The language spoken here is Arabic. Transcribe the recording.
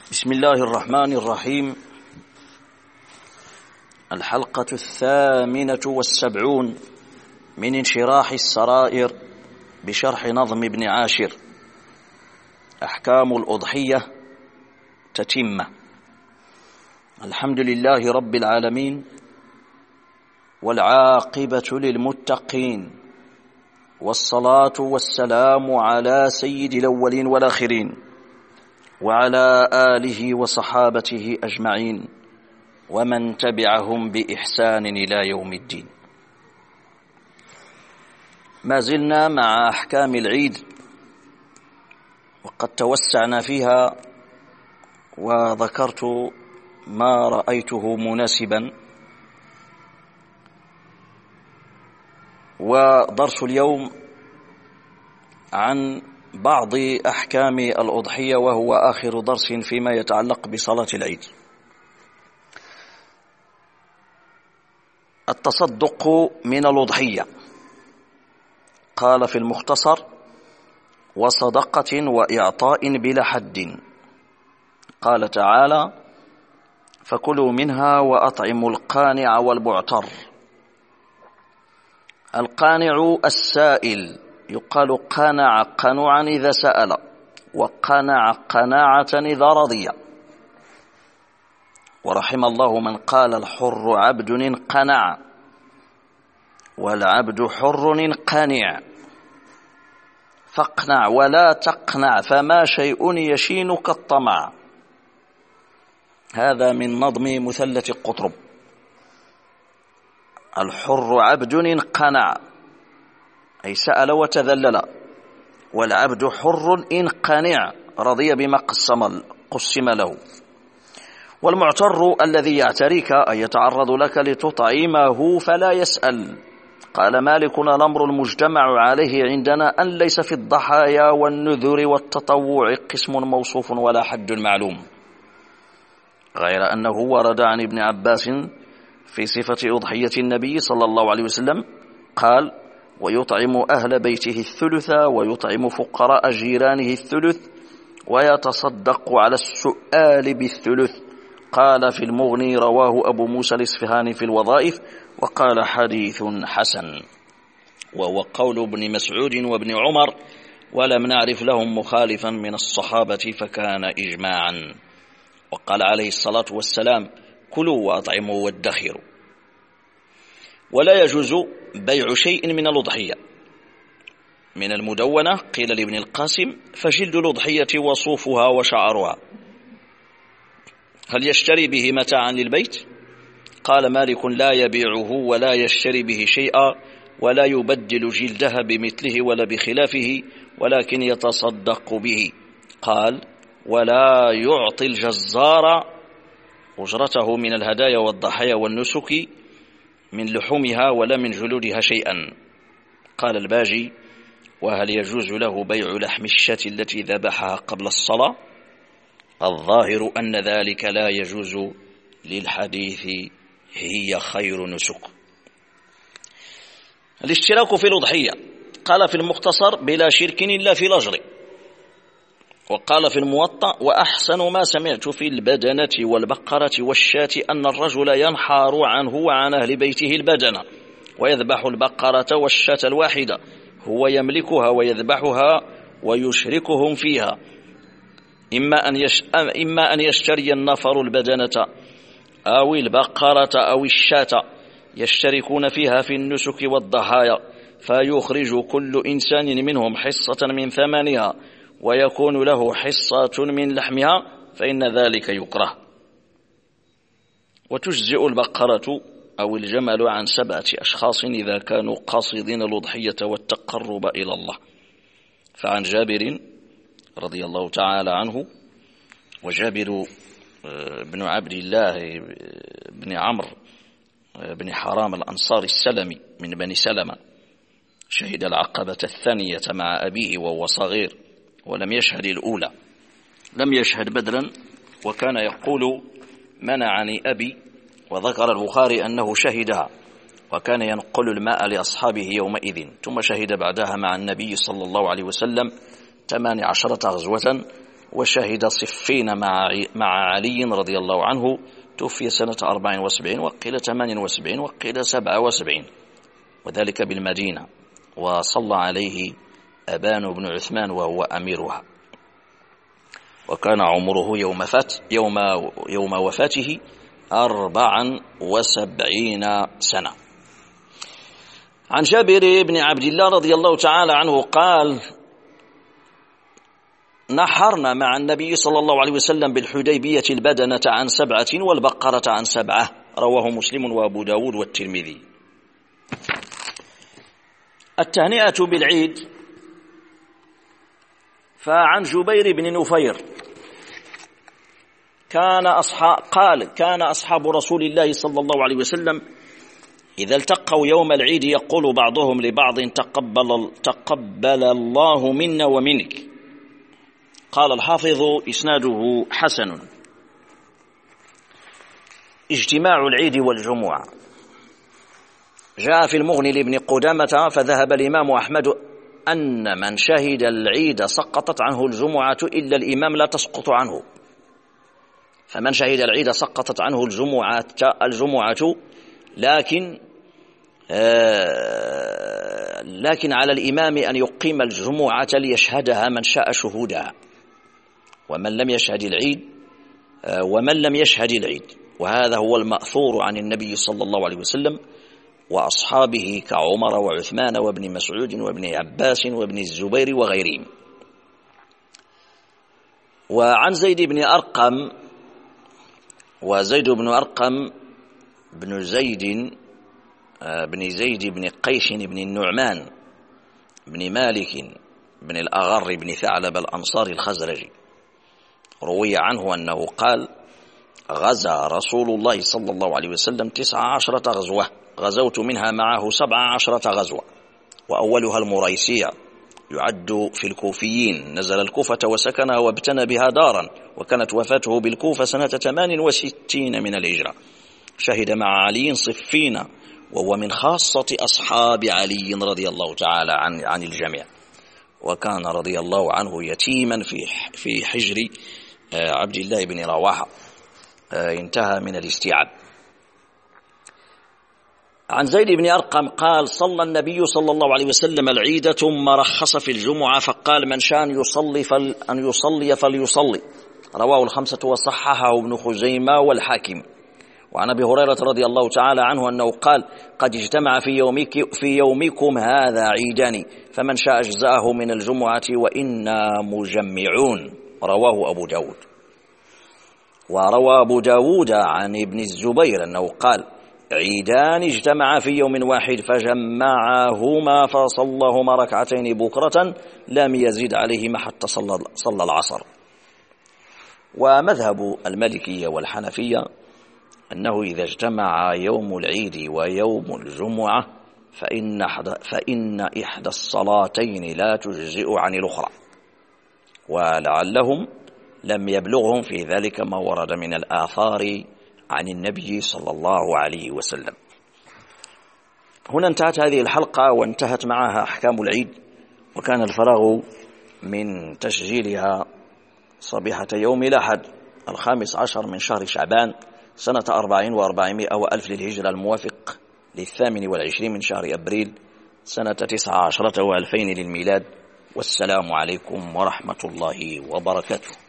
بسم الله الرحمن الرحيم. الحلقة 78 من انشراح السرائر بشرح نظم ابن عاشر. أحكام الأضحية تتمة. الحمد لله رب العالمين، والعاقبة للمتقين، والصلاة والسلام على سيد الأولين والآخرين وعلى آله وصحابته أجمعين ومن تبعهم بإحسان إلى يوم الدين. ما زلنا مع أحكام العيد، وقد توسعنا فيها وذكرت ما رأيته مناسبا. ودرس اليوم عن بعض أحكام الأضحية، وهو آخر درس فيما يتعلق بصلاة العيد. التصدق من الأضحية. قال في المختصر: وصدقة وإعطاء بلا حد. قال تعالى: فكلوا منها وأطعموا القانع والمعتر. القانع السائل، يقال قنع قنوعا إذا سأل، وقنع قناعة إذا رضي. ورحم الله من قال: الحر عبد انقنع، والعبد حر انقنع. فاقنع ولا تقنع، فما شيء يشينك الطمع. هذا من نظم مثلث القطرب. الحر عبد انقنع، أي سأل وتذلل، والعبد حر إن قنع، رضي بما قسم له. والمعتر الذي يعتريك، أي يتعرض لك لتطعمه فلا يسأل. قال مالك: الأمر المجتمع عليه عندنا أن ليس في الضحايا والنذر والتطوع قسم موصوف ولا حد معلوم، غير أنه ورد عن ابن عباس في صفة أضحية النبي صلى الله عليه وسلم قال: ويطعم أهل بيته الثلث، ويطعم فقراء جيرانه الثلث، ويتصدق على السؤال بالثلث. قال في المغني: رواه أبو موسى الإصفهاني في الوظائف، وقال: حديث حسن. وهو قول ابن مسعود وابن عمر، ولم نعرف لهم مخالفا من الصحابة، فكان إجماعا. وقال عليه الصلاة والسلام: كلوا وأطعموا وادخروا. ولا يجوز بيع شيء من الأضحية. من المدونة قيل لابن القاسم: فجلد الأضحية وصوفها وشعرها، هل يشتري به متاعا للبيت؟ قال مالك: لا يبيعه ولا يشتري به شيئا، ولا يبدل جلدها بمثله ولا بخلافه، ولكن يتصدق به. قال: ولا يعطي الجزار أجرته من الهدايا والضحايا والنسك من لحومها ولا من جلودها شيئا. قال الباجي: وهل يجوز له بيع لحم الشاة التي ذبحها قبل الصلاة؟ الظاهر أن ذلك لا يجوز للحديث هي خير نسك. الاشتراك في الأضحية. قال في المختصر: بلا شرك إلا في الأجر. وقال في الموطأ: وأحسن ما سمعت في البدنة والبقرة والشاة أن الرجل ينحار عنه وعن أهل بيته البدنة، ويذبح البقرة والشاة الواحدة، هو يملكها ويذبحها ويشركهم فيها، إما أن يشتري النفر البدنة أو البقرة أو الشاة، يشتركون فيها في النسك والضحايا، فيخرج كل إنسان منهم حصة من ثمنها، ويكون له حصة من لحمها، فإن ذلك يكره. وتجزئ البقرة أو الجمل عن 7 أشخاص إذا كانوا قاصدين الأضحية والتقرب إلى الله. فعن جابر رضي الله تعالى عنه، وجابر بن عبد الله بن عمرو بن حرام الأنصاري السلمي من بني سلمة، شهد العقبة الثانية مع أبيه وهو صغير، ولم يشهد الأولى، لم يشهد بدرا، وكان يقول: منعني أبي. وذكر البخاري أنه شهدها، وكان ينقل الماء لأصحابه يومئذ، ثم شهد بعدها مع النبي صلى الله عليه وسلم 18 غزوة، وشهد صفين مع علي رضي الله عنه. توفي سنة 74 وقيل 78 وقيل 77، وذلك بالمدينة، وصلى عليه أبان بن عثمان وهو أميرها، وكان عمره يوم وفاته 74 سنة. عن جابر بن عبد الله رضي الله تعالى عنه قال: نحرنا مع النبي صلى الله عليه وسلم بالحديبية البدنة عن 7 والبقرة عن 7. رواه مسلم وأبو داود والترمذي. التهنئة بالعيد. فعن جبير بن نفير كان أصحاب رسول الله صلى الله عليه وسلم إذا التقوا يوم العيد يقول بعضهم لبعض: تقبل الله منا ومنك. قال الحافظ: إسناده حسن. اجتماع العيد والجمعة. جاء في المغني لابن قدامة: فذهب الإمام أحمد أن من شهد العيد سقطت عنه الجمعة إلا الإمام لا تسقط عنه. فمن شهد العيد سقطت عنه الجمعة، لكن على الإمام أن يقيم الجمعة ليشهدها من شاء شهودها، ومن لم يشهد العيد. وهذا هو المأثور عن النبي صلى الله عليه وسلم وأصحابه كعمر وعثمان وابن مسعود وابن عباس وابن الزبير وغيرهم. وعن زيد بن أرقم، وزيد بن أرقم بن زيد بن قيس بن النعمان بن مالك بن الأغر بن ثعلب الأنصاري الخزرجي، روي عنه أنه قال: غزا رسول الله صلى الله عليه وسلم 19 غزوة، غزوت منها معه 17 غزوة، وأولها المريسية، يعد في الكوفيين، نزل الكوفة وسكنها وابتنى بها دارا، وكانت وفاته بالكوفة سنة 68 من الهجرة. شهد مع علي صفين، وهو من خاصة أصحاب علي رضي الله تعالى عن الجميع، وكان رضي الله عنه يتيما في حجر عبد الله بن رواحة، انتهى من الاستيعاب. عن زيد بن أرقم قال: صلى النبي صلى الله عليه وسلم العيد ثم رخص في الجمعة، فقال: من شاء أن يصلي فليصلي. رواه الخمسة وصححه ابن خزيمة والحاكم. وعن أبي هريرة رضي الله تعالى عنه أنه قال: قد اجتمع في يومكم هذا عيدان، فمن شاء أجزأه من الجمعة وإنا مجمعون. رواه أبو داود. وروى أبو داود عن ابن الزبير أنه قال: عيدان اجتمعا في يوم واحد فجمعهما فصلهما ركعتين بكرة لم يزد عليهما حتى صلى العصر. ومذهب المالكية والحنفية أنه إذا اجتمع يوم العيد ويوم الجمعة فإن إحدى الصلاتين لا تجزئ عن الأخرى، ولعلهم لم يبلغهم في ذلك ما ورد من الآثار عن النبي صلى الله عليه وسلم. هنا انتهت هذه الحلقة وانتهت معها أحكام العيد، وكان الفراغ من تسجيلها صبيحة يوم الأحد 15 من شهر شعبان سنة 40 و400 وألف للهجرة، الموافق 28 من شهر أبريل سنة 19 و2000 للميلاد. والسلام عليكم ورحمة الله وبركاته.